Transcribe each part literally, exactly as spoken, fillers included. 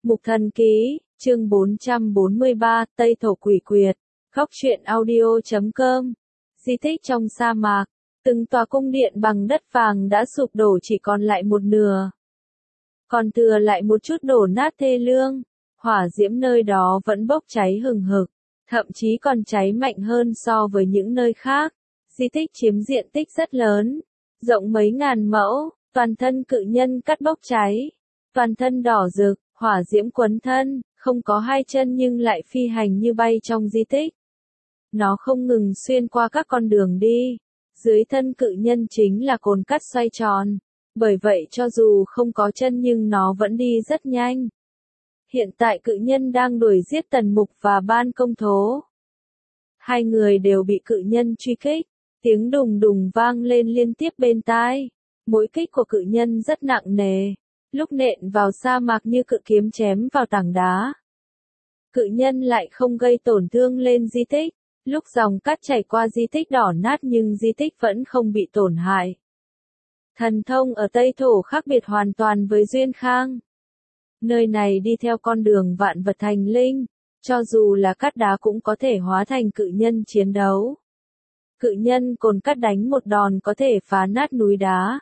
Mục Thần Ký, chương bốn trăm bốn mươi ba, Tây Thổ Quỷ Quyệt, Góc truyện audio chấm com. Di tích trong sa mạc, từng tòa cung điện bằng đất vàng đã sụp đổ chỉ còn lại một nửa. Còn thừa lại một chút đổ nát thê lương, hỏa diễm nơi đó vẫn bốc cháy hừng hực, thậm chí còn cháy mạnh hơn so với những nơi khác. Di tích chiếm diện tích rất lớn, rộng mấy ngàn mẫu, toàn thân cự nhân cắt bốc cháy, toàn thân đỏ rực, hỏa diễm quấn thân, không có hai chân nhưng lại phi hành như bay trong di tích. Nó không ngừng xuyên qua các con đường đi, dưới thân cự nhân chính là cồn cắt xoay tròn, bởi vậy cho dù không có chân nhưng nó vẫn đi rất nhanh. Hiện tại cự nhân đang đuổi giết Tần Mục và Ban Công Thố. Hai người đều bị cự nhân truy kích, tiếng đùng đùng vang lên liên tiếp bên tai. Mỗi kích của cự nhân rất nặng nề, lúc nện vào sa mạc như cự kiếm chém vào tảng đá. Cự nhân lại không gây tổn thương lên di tích, lúc dòng cát chảy qua di tích đỏ nát nhưng di tích vẫn không bị tổn hại. Thần thông ở Tây Thổ khác biệt hoàn toàn với Duyên Khang. Nơi này đi theo con đường vạn vật thành linh, cho dù là cát đá cũng có thể hóa thành cự nhân chiến đấu. Cự nhân cồn cát đánh một đòn có thể phá nát núi đá.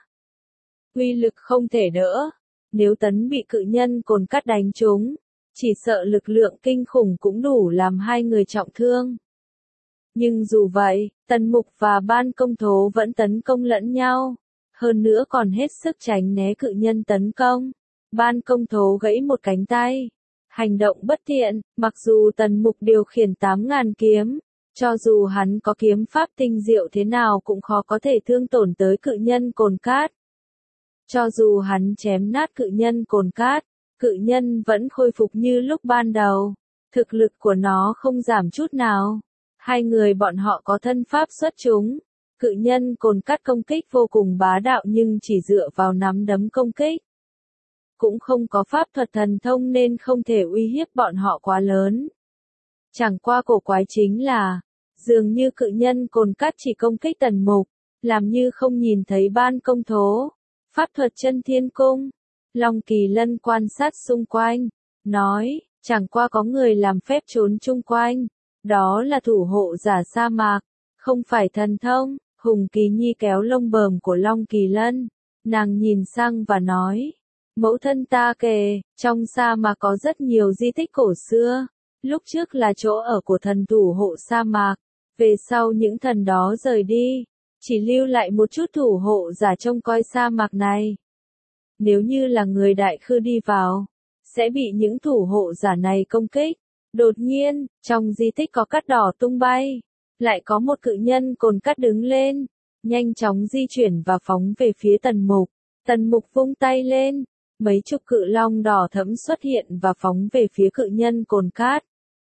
Uy lực không thể đỡ, nếu Tấn bị cự nhân cồn cát đánh trúng, chỉ sợ lực lượng kinh khủng cũng đủ làm hai người trọng thương. Nhưng dù vậy, Tần Mục và Ban Công Thố vẫn tấn công lẫn nhau, hơn nữa còn hết sức tránh né cự nhân tấn công. Ban Công Thố gãy một cánh tay, hành động bất tiện, mặc dù Tần Mục điều khiển tám ngàn kiếm, cho dù hắn có kiếm pháp tinh diệu thế nào cũng khó có thể thương tổn tới cự nhân cồn cát. Cho dù hắn chém nát cự nhân cồn cát, cự nhân vẫn khôi phục như lúc ban đầu, thực lực của nó không giảm chút nào. Hai người bọn họ có thân pháp xuất chúng, cự nhân cồn cát công kích vô cùng bá đạo nhưng chỉ dựa vào nắm đấm công kích. Cũng không có pháp thuật thần thông nên không thể uy hiếp bọn họ quá lớn. Chẳng qua cổ quái chính là, dường như cự nhân cồn cát chỉ công kích Tần Mục, làm như không nhìn thấy Ban Công Thố. Pháp thuật chân thiên cung, Long Kỳ Lân quan sát xung quanh, nói, chẳng qua có người làm phép trốn chung quanh, đó là thủ hộ giả sa mạc, không phải thần thông. Hùng Kỳ Nhi kéo lông bờm của Long Kỳ Lân, nàng nhìn sang và nói, mẫu thân ta kể, trong sa mạc có rất nhiều di tích cổ xưa, lúc trước là chỗ ở của thần thủ hộ sa mạc, về sau những thần đó rời đi, chỉ lưu lại một chút thủ hộ giả trông coi sa mạc này. Nếu như là người Đại Khư đi vào, sẽ bị những thủ hộ giả này công kích. Đột nhiên, trong di tích có cát đỏ tung bay, lại có một cự nhân cồn cát đứng lên, nhanh chóng di chuyển và phóng về phía Tần Mục. Tần Mục vung tay lên, mấy chục cự long đỏ thẫm xuất hiện và phóng về phía cự nhân cồn cát.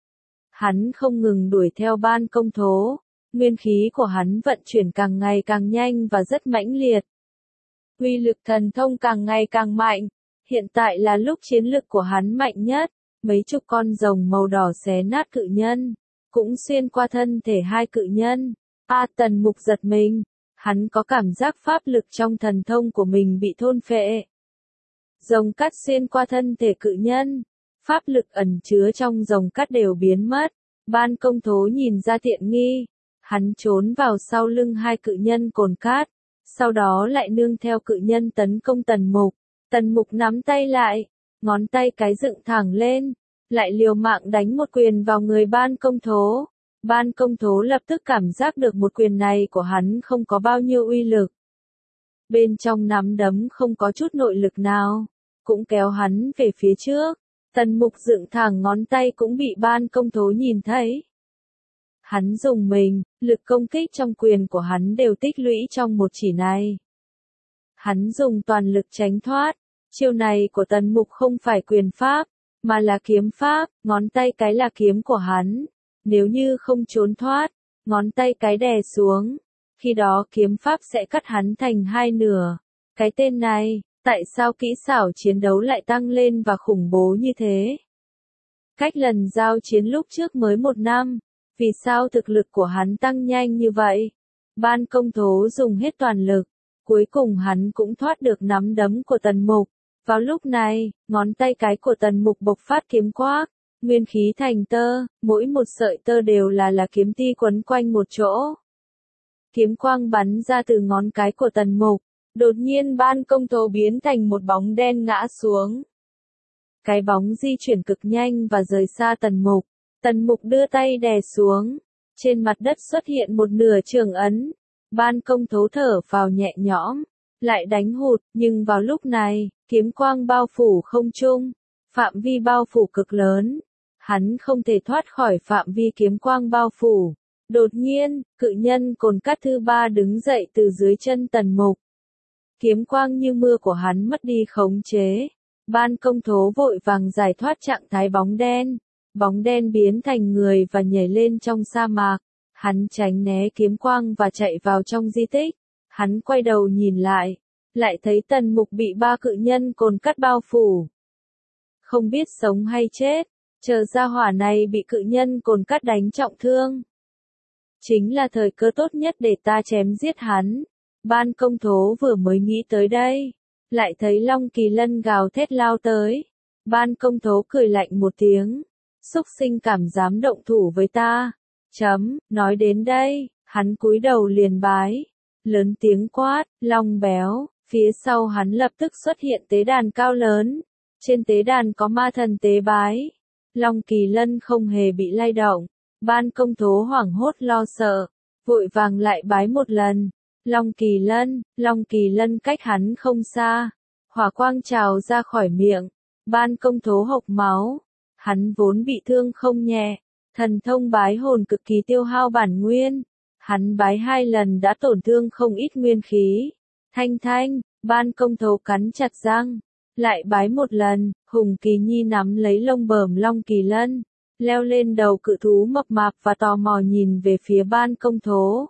Hắn không ngừng đuổi theo Ban Công Thố, nguyên khí của hắn vận chuyển càng ngày càng nhanh và rất mãnh liệt. Uy lực thần thông càng ngày càng mạnh, hiện tại là lúc chiến lực của hắn mạnh nhất. Mấy chục con rồng màu đỏ xé nát cự nhân, cũng xuyên qua thân thể hai cự nhân. A à, Tần Mục giật mình, hắn có cảm giác pháp lực trong thần thông của mình bị thôn phệ. Rồng cát xuyên qua thân thể cự nhân, pháp lực ẩn chứa trong rồng cát đều biến mất. Ban Công Thố nhìn ra tiện nghi, hắn trốn vào sau lưng hai cự nhân cồn cát, sau đó lại nương theo cự nhân tấn công Tần Mục. Tần Mục nắm tay lại, ngón tay cái dựng thẳng lên, lại liều mạng đánh một quyền vào người Ban Công Thố. Ban Công Thố lập tức cảm giác được một quyền này của hắn không có bao nhiêu uy lực. Bên trong nắm đấm không có chút nội lực nào, cũng kéo hắn về phía trước. Tần Mục dựng thẳng ngón tay cũng bị Ban Công Thố nhìn thấy. Hắn dùng mình, lực công kích trong quyền của hắn đều tích lũy trong một chỉ này. Hắn dùng toàn lực tránh thoát. Chiêu này của Tần Mục không phải quyền pháp, mà là kiếm pháp, ngón tay cái là kiếm của hắn. Nếu như không trốn thoát, ngón tay cái đè xuống, khi đó kiếm pháp sẽ cắt hắn thành hai nửa. Cái tên này, tại sao kỹ xảo chiến đấu lại tăng lên và khủng bố như thế? Cách lần giao chiến lúc trước mới một năm, vì sao thực lực của hắn tăng nhanh như vậy? Ban Công Thố dùng hết toàn lực, cuối cùng hắn cũng thoát được nắm đấm của Tần Mục. Vào lúc này, ngón tay cái của Tần Mục bộc phát kiếm quang, nguyên khí thành tơ, mỗi một sợi tơ đều là là kiếm ti quấn quanh một chỗ. Kiếm quang bắn ra từ ngón cái của Tần Mục, đột nhiên Ban Công Tố biến thành một bóng đen ngã xuống. Cái bóng di chuyển cực nhanh và rời xa Tần Mục. Tần Mục đưa tay đè xuống, trên mặt đất xuất hiện một nửa trường ấn. Ban Công Tố thở phào nhẹ nhõm, lại đánh hụt, nhưng vào lúc này, kiếm quang bao phủ không trung, phạm vi bao phủ cực lớn. Hắn không thể thoát khỏi phạm vi kiếm quang bao phủ. Đột nhiên, cự nhân cồn cát thứ ba đứng dậy từ dưới chân Tần Mục. Kiếm quang như mưa của hắn mất đi khống chế. Ban Công Tố vội vàng giải thoát trạng thái bóng đen. Bóng đen biến thành người và nhảy lên trong sa mạc. Hắn tránh né kiếm quang và chạy vào trong di tích. Hắn quay đầu nhìn lại, lại thấy Tần Mục bị ba cự nhân cồn cát bao phủ. Không biết sống hay chết, chờ gia hỏa này bị cự nhân cồn cát đánh trọng thương. Chính là thời cơ tốt nhất để ta chém giết hắn. Ban Công Tố vừa mới nghĩ tới đây, lại thấy Long Kỳ Lân gào thét lao tới. Ban Công Tố cười lạnh một tiếng, xúc sinh cảm dám động thủ với ta. Chấm, nói đến đây, hắn cúi đầu liền bái, lớn tiếng quát, Long béo, phía sau hắn lập tức xuất hiện tế đàn cao lớn. Trên tế đàn có ma thần tế bái. Long Kỳ Lân không hề bị lay động. Ban Công Tố hoảng hốt lo sợ, vội vàng lại bái một lần. Long Kỳ Lân, Long Kỳ Lân cách hắn không xa. Hỏa quang trào ra khỏi miệng. Ban Công Tố hộc máu. Hắn vốn bị thương không nhẹ. Thần thông bái hồn cực kỳ tiêu hao bản nguyên. Hắn bái hai lần đã tổn thương không ít nguyên khí. Thanh thanh, Ban Công Tố cắn chặt răng. Lại bái một lần, Hùng Kỳ Nhi nắm lấy lông bờm Long Kỳ Lân, leo lên đầu cự thú mập mạp và tò mò nhìn về phía Ban Công Tố.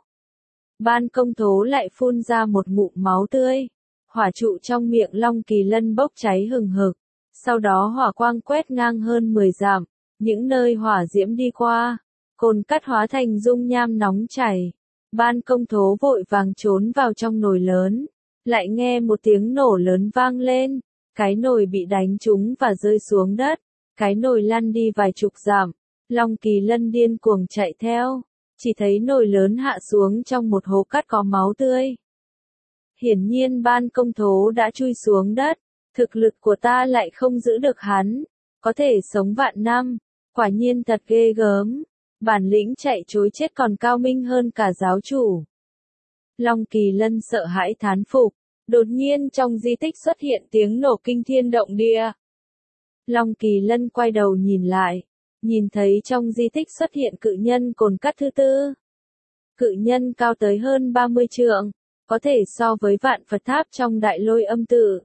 Ban Công Tố lại phun ra một ngụm máu tươi. Hỏa trụ trong miệng Long Kỳ Lân bốc cháy hừng hực. Sau đó hỏa quang quét ngang hơn mười dặm, những nơi hỏa diễm đi qua, cồn cát hóa thành dung nham nóng chảy. Ban Công Tố vội vàng trốn vào trong nồi lớn, lại nghe một tiếng nổ lớn vang lên. Cái nồi bị đánh trúng và rơi xuống đất. Cái nồi lăn đi vài chục dặm. Long Kỳ Lân điên cuồng chạy theo. Chỉ thấy nồi lớn hạ xuống trong một hố cát có máu tươi. Hiển nhiên Ban Công Tố đã chui xuống đất. Thực lực của ta lại không giữ được hắn. Có thể sống vạn năm. Quả nhiên thật ghê gớm. Bản lĩnh chạy trối chết còn cao minh hơn cả giáo chủ. Long Kỳ Lân sợ hãi thán phục. Đột nhiên trong di tích xuất hiện tiếng nổ kinh thiên động địa. Long Kỳ Lân quay đầu nhìn lại, nhìn thấy trong di tích xuất hiện cự nhân cồn cát thứ tư. Cự nhân cao tới hơn ba mươi trượng, có thể so với vạn Phật tháp trong đại lôi âm tự.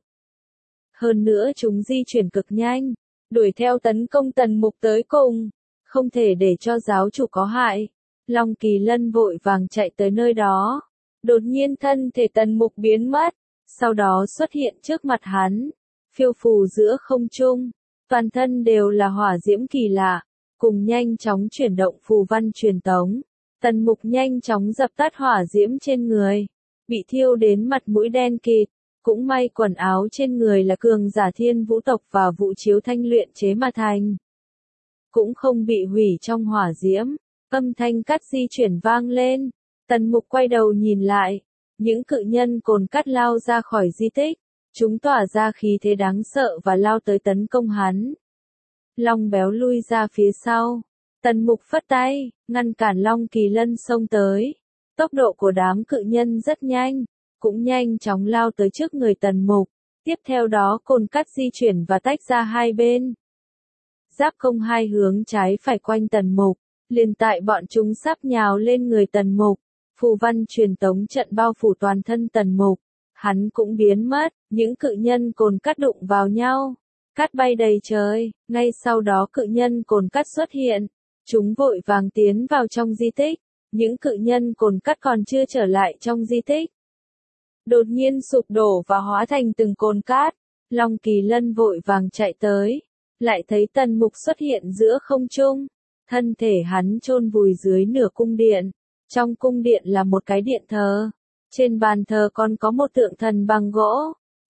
Hơn nữa chúng di chuyển cực nhanh, đuổi theo tấn công Tần Mục tới cùng, không thể để cho giáo chủ có hại. Long Kỳ Lân vội vàng chạy tới nơi đó. Đột nhiên thân thể Tần Mục biến mất. Sau đó xuất hiện trước mặt hắn, phiêu phù giữa không trung, toàn thân đều là hỏa diễm kỳ lạ, cùng nhanh chóng chuyển động phù văn truyền tống. Tần Mục nhanh chóng dập tắt hỏa diễm trên người, bị thiêu đến mặt mũi đen kịt, cũng may quần áo trên người là cường giả thiên vũ tộc và vũ chiếu thanh luyện chế mà thành. Cũng không bị hủy trong hỏa diễm, âm thanh cắt di chuyển vang lên, Tần Mục quay đầu nhìn lại. Những cự nhân cồn cát lao ra khỏi di tích, chúng tỏa ra khí thế đáng sợ và lao tới tấn công hắn. Long béo lui ra phía sau, Tần Mục phất tay, ngăn cản Long Kỳ Lân xông tới. Tốc độ của đám cự nhân rất nhanh, cũng nhanh chóng lao tới trước người Tần Mục. Tiếp theo đó cồn cát di chuyển và tách ra hai bên. Giáp công hai hướng trái phải quanh Tần Mục, liền tại bọn chúng sắp nhào lên người Tần Mục. Phù văn truyền tống trận bao phủ toàn thân Tần Mục, hắn cũng biến mất, những cự nhân cồn cát đụng vào nhau, cát bay đầy trời, ngay sau đó cự nhân cồn cát xuất hiện, chúng vội vàng tiến vào trong di tích, những cự nhân cồn cát còn chưa trở lại trong di tích. Đột nhiên sụp đổ và hóa thành từng cồn cát, Long Kỳ Lân vội vàng chạy tới, lại thấy Tần Mục xuất hiện giữa không trung, thân thể hắn chôn vùi dưới nửa cung điện. Trong cung điện là một cái điện thờ. Trên bàn thờ còn có một tượng thần bằng gỗ.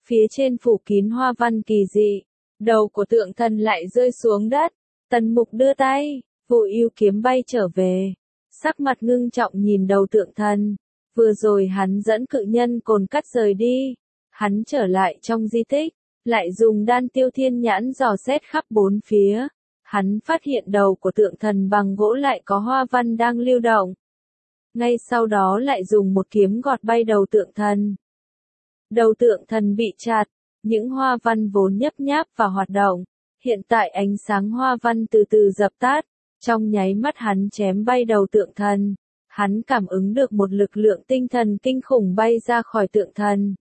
phía trên phủ kín hoa văn kỳ dị, đầu của tượng thần lại rơi xuống đất, Tần Mục đưa tay, Vô Ưu kiếm bay trở về, sắc mặt ngưng trọng nhìn đầu tượng thần, vừa rồi hắn dẫn cự nhân cồn cắt rời đi, hắn trở lại trong di tích, lại dùng đan tiêu thiên nhãn dò xét khắp bốn phía, hắn phát hiện đầu của tượng thần bằng gỗ lại có hoa văn đang lưu động. Ngay sau đó lại dùng một kiếm gọt bay đầu tượng thần. Đầu tượng thần bị chặt, những hoa văn vốn nhấp nháp và hoạt động, hiện tại ánh sáng hoa văn từ từ dập tắt, trong nháy mắt hắn chém bay đầu tượng thần, hắn cảm ứng được một lực lượng tinh thần kinh khủng bay ra khỏi tượng thần.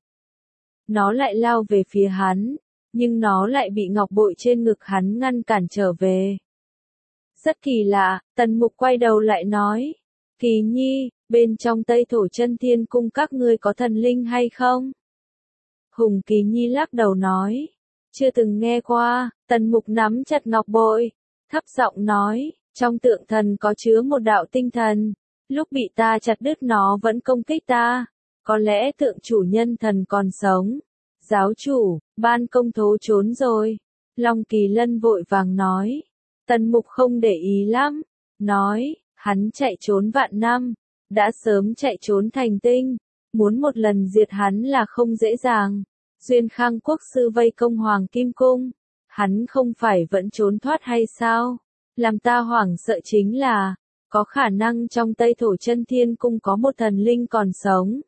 Nó lại lao về phía hắn, nhưng nó lại bị ngọc bội trên ngực hắn ngăn cản trở về. Rất kỳ lạ, Tần Mục quay đầu lại nói, Kỳ Nhi, bên trong Tây Thổ Chân Thiên Cung các ngươi có thần linh hay không? Hùng Kỳ Nhi lắc đầu nói, chưa từng nghe qua. Tần Mục nắm chặt ngọc bội, thấp giọng nói, trong tượng thần có chứa một đạo tinh thần, lúc bị ta chặt đứt nó vẫn công kích ta, có lẽ tượng chủ nhân thần còn sống. Giáo chủ, Ban Công Thố trốn rồi. Long Kỳ Lân vội vàng nói. Tần Mục không để ý lắm, nói, hắn chạy trốn vạn năm, đã sớm chạy trốn thành tinh, muốn một lần diệt hắn là không dễ dàng. Duyên Khang Quốc sư vây công Hoàng Kim Cung, hắn không phải vẫn trốn thoát hay sao? Làm ta hoảng sợ chính là, có khả năng trong Tây Thổ Chân Thiên Cung có một thần linh còn sống.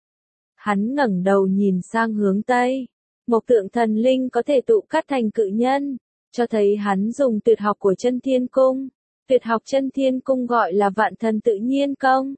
Hắn ngẩng đầu nhìn sang hướng Tây, một tượng thần linh có thể tụ cắt thành cự nhân, cho thấy hắn dùng tuyệt học của Chân Thiên Cung. Tuyệt học Chân Thiên Cung gọi là Vạn Thần Tự Nhiên Công.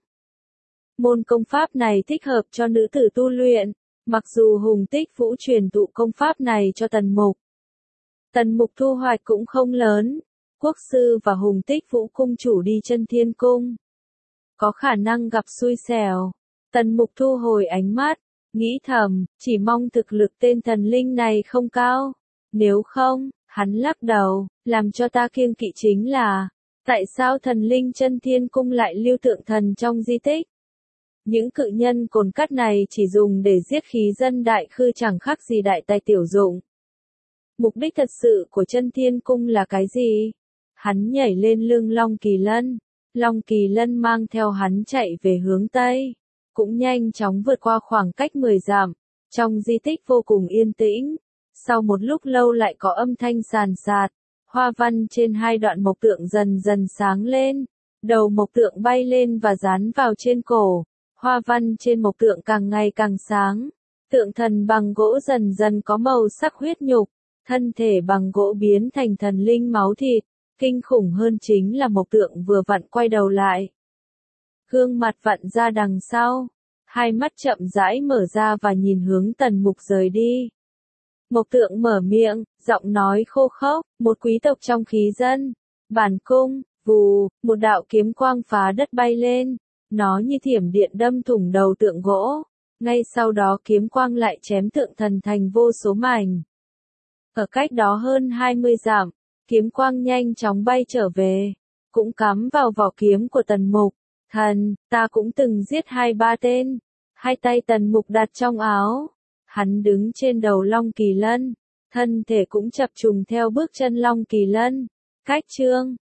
Môn công pháp này thích hợp cho nữ tử tu luyện, mặc dù Hùng Tích Vũ truyền thụ công pháp này cho Tần Mục. Tần Mục thu hoạch cũng không lớn, Quốc sư và Hùng Tích Vũ cung chủ đi Chân Thiên Cung. Có khả năng gặp xui xẻo. Tần Mục thu hồi ánh mắt, nghĩ thầm, chỉ mong thực lực tên thần linh này không cao. Nếu không, hắn lắc đầu, làm cho ta kiêng kỵ chính là, tại sao thần linh Chân Thiên Cung lại lưu tượng thần trong di tích? Những cự nhân cồn cắt này chỉ dùng để giết khí dân đại khư chẳng khác gì đại tài tiểu dụng. Mục đích thật sự của Chân Thiên Cung là cái gì? Hắn nhảy lên lưng Long Kỳ Lân. Long Kỳ Lân mang theo hắn chạy về hướng Tây, cũng nhanh chóng vượt qua khoảng cách mười dặm. Trong di tích vô cùng yên tĩnh. Sau một lúc lâu lại có âm thanh sàn sạt, hoa văn trên hai đoạn mộc tượng dần dần sáng lên. Đầu mộc tượng bay lên và dán vào trên cổ. Hoa văn trên mộc tượng càng ngày càng sáng. Tượng thần bằng gỗ dần dần có màu sắc huyết nhục. Thân thể bằng gỗ biến thành thần linh máu thịt. Kinh khủng hơn chính là mộc tượng vừa vặn quay đầu lại. Gương mặt vặn ra đằng sau. Hai mắt chậm rãi mở ra và nhìn hướng Tần Mục rời đi. Mộc tượng mở miệng, giọng nói khô khốc, một quý tộc trong khí dân. Bản cung, vù, một đạo kiếm quang phá đất bay lên. Nó như thiểm điện đâm thủng đầu tượng gỗ. Ngay sau đó kiếm quang lại chém tượng thần thành vô số mảnh. Ở cách đó hơn hai mươi dặm, kiếm quang nhanh chóng bay trở về, cũng cắm vào vỏ kiếm của Tần Mục. Thần, ta cũng từng giết hai ba tên. Hai tay Tần Mục đặt trong áo. Hắn đứng trên đầu Long Kỳ Lân, thân thể cũng chập trùng theo bước chân Long Kỳ Lân. Cách chương